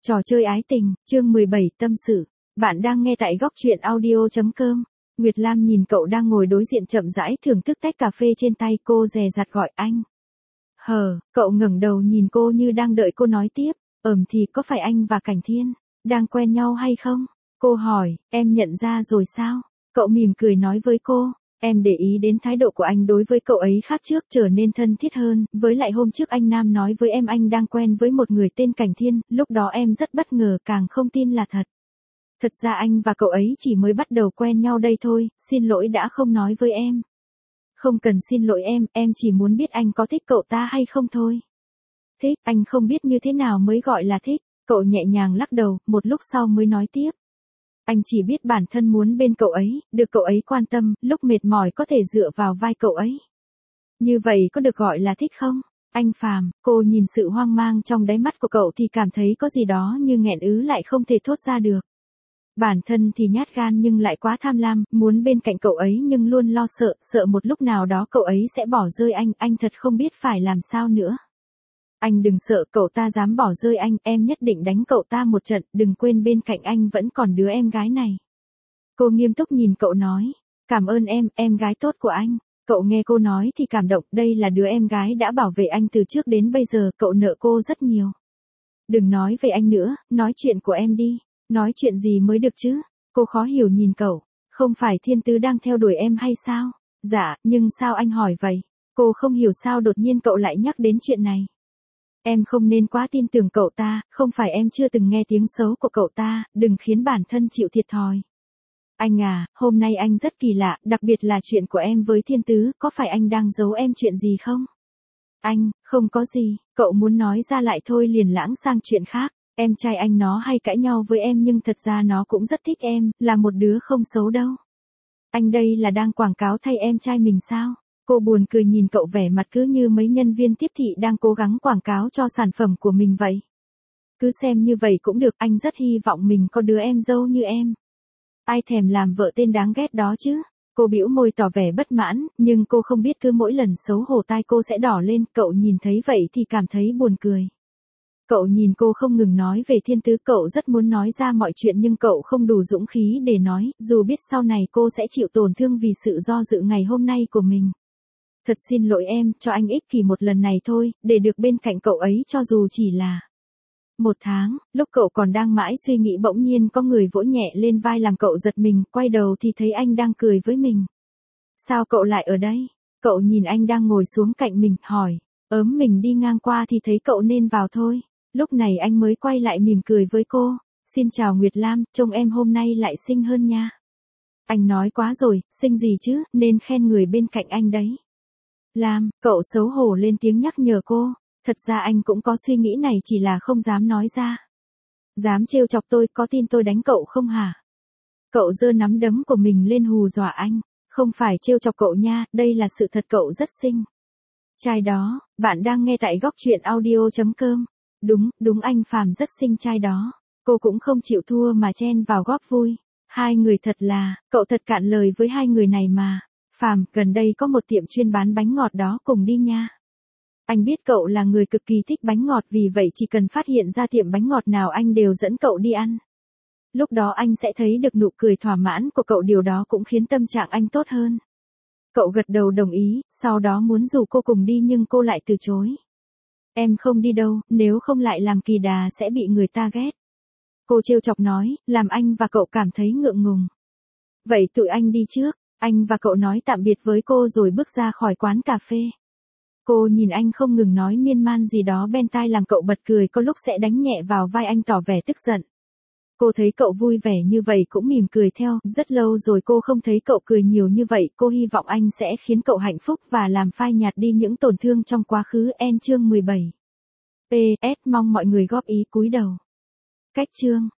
Trò chơi ái tình, chương 17 tâm sự. Bạn đang nghe tại góc truyện audio.com. Nguyệt Lam nhìn cậu đang ngồi đối diện chậm rãi thưởng thức tách cà phê trên tay, cô dè dặt gọi anh. Cậu ngẩng đầu nhìn cô như đang đợi cô nói tiếp. Thì có phải anh và Cảnh Thiên đang quen nhau hay không? Cô hỏi, em nhận ra rồi sao? Cậu mỉm cười nói với cô. Em để ý đến thái độ của anh đối với cậu ấy khác trước, trở nên thân thiết hơn, với lại hôm trước anh Nam nói với em anh đang quen với một người tên Cảnh Thiên, lúc đó em rất bất ngờ, càng không tin là thật. Thật ra anh và cậu ấy chỉ mới bắt đầu quen nhau đây thôi, xin lỗi đã không nói với em. Không cần xin lỗi em chỉ muốn biết anh có thích cậu ta hay không thôi. Thích, anh không biết như thế nào mới gọi là thích, cậu nhẹ nhàng lắc đầu, một lúc sau mới nói tiếp. Anh chỉ biết bản thân muốn bên cậu ấy, được cậu ấy quan tâm, lúc mệt mỏi có thể dựa vào vai cậu ấy. Như vậy có được gọi là thích không? Anh Phàm, cô nhìn sự hoang mang trong đáy mắt của cậu thì cảm thấy có gì đó như nghẹn ứ lại không thể thốt ra được. Bản thân thì nhát gan nhưng lại quá tham lam, muốn bên cạnh cậu ấy nhưng luôn lo sợ một lúc nào đó cậu ấy sẽ bỏ rơi anh thật không biết phải làm sao nữa. Anh đừng sợ, cậu ta dám bỏ rơi anh, em nhất định đánh cậu ta một trận, đừng quên bên cạnh anh vẫn còn đứa em gái này. Cô nghiêm túc nhìn cậu nói, cảm ơn em gái tốt của anh. Cậu nghe cô nói thì cảm động, đây là đứa em gái đã bảo vệ anh từ trước đến bây giờ, cậu nợ cô rất nhiều. Đừng nói về anh nữa, nói chuyện của em đi. Nói chuyện gì mới được chứ? Cô khó hiểu nhìn cậu, không phải Thiên Tứ đang theo đuổi em hay sao? Dạ, nhưng sao anh hỏi vậy? Cô không hiểu sao đột nhiên cậu lại nhắc đến chuyện này. Em không nên quá tin tưởng cậu ta, không phải em chưa từng nghe tiếng xấu của cậu ta, đừng khiến bản thân chịu thiệt thòi. Anh à, hôm nay anh rất kỳ lạ, đặc biệt là chuyện của em với Thiên Tứ, có phải anh đang giấu em chuyện gì không? Anh, không có gì, cậu muốn nói ra lại thôi liền lãng sang chuyện khác. Em trai anh nó hay cãi nhau với em nhưng thật ra nó cũng rất thích em, là một đứa không xấu đâu. Anh đây là đang quảng cáo thay em trai mình sao? Cô buồn cười nhìn cậu, vẻ mặt cứ như mấy nhân viên tiếp thị đang cố gắng quảng cáo cho sản phẩm của mình vậy. Cứ xem như vậy cũng được, anh rất hy vọng mình có đứa em dâu như em. Ai thèm làm vợ tên đáng ghét đó chứ? Cô bĩu môi tỏ vẻ bất mãn, nhưng cô không biết cứ mỗi lần xấu hổ tai cô sẽ đỏ lên, cậu nhìn thấy vậy thì cảm thấy buồn cười. Cậu nhìn cô không ngừng nói về Thiên Tứ, cậu rất muốn nói ra mọi chuyện nhưng cậu không đủ dũng khí để nói, dù biết sau này cô sẽ chịu tổn thương vì sự do dự ngày hôm nay của mình. Thật xin lỗi em, cho anh ích kỷ một lần này thôi, để được bên cạnh cậu ấy cho dù chỉ là 1 tháng, lúc cậu còn đang mãi suy nghĩ bỗng nhiên có người vỗ nhẹ lên vai làm cậu giật mình, quay đầu thì thấy anh đang cười với mình. Sao cậu lại ở đây? Cậu nhìn anh đang ngồi xuống cạnh mình, hỏi, mình đi ngang qua thì thấy cậu nên vào thôi. Lúc này anh mới quay lại mỉm cười với cô. Xin chào Nguyệt Lam, trông em hôm nay lại xinh hơn nha. Anh nói quá rồi, xinh gì chứ, nên khen người bên cạnh anh đấy. Lam, cậu xấu hổ lên tiếng nhắc nhở cô. Thật ra anh cũng có suy nghĩ này chỉ là không dám nói ra. Dám trêu chọc tôi, có tin tôi đánh cậu không hả? Cậu giơ nắm đấm của mình lên hù dọa anh. Không phải trêu chọc cậu nha, đây là sự thật, cậu rất xinh. Trai đó, bạn đang nghe tại góc truyện audio.com. Đúng anh Phàm rất xinh trai đó. Cô cũng không chịu thua mà chen vào góp vui. Hai người thật là, cậu thật cạn lời với hai người này mà. Phàm, gần đây có một tiệm chuyên bán bánh ngọt đó, cùng đi nha. Anh biết cậu là người cực kỳ thích bánh ngọt, vì vậy chỉ cần phát hiện ra tiệm bánh ngọt nào anh đều dẫn cậu đi ăn. Lúc đó anh sẽ thấy được nụ cười thỏa mãn của cậu, điều đó cũng khiến tâm trạng anh tốt hơn. Cậu gật đầu đồng ý, sau đó muốn rủ cô cùng đi nhưng cô lại từ chối. Em không đi đâu, nếu không lại làm kỳ đà sẽ bị người ta ghét. Cô trêu chọc nói, làm anh và cậu cảm thấy ngượng ngùng. Vậy tụi anh đi trước. Anh và cậu nói tạm biệt với cô rồi bước ra khỏi quán cà phê. Cô nhìn anh không ngừng nói miên man gì đó bên tai làm cậu bật cười, có lúc sẽ đánh nhẹ vào vai anh tỏ vẻ tức giận. Cô thấy cậu vui vẻ như vậy cũng mỉm cười theo, rất lâu rồi cô không thấy cậu cười nhiều như vậy, cô hy vọng anh sẽ khiến cậu hạnh phúc và làm phai nhạt đi những tổn thương trong quá khứ. Chương 17. PS, mong mọi người góp ý, cúi đầu. Cách chương.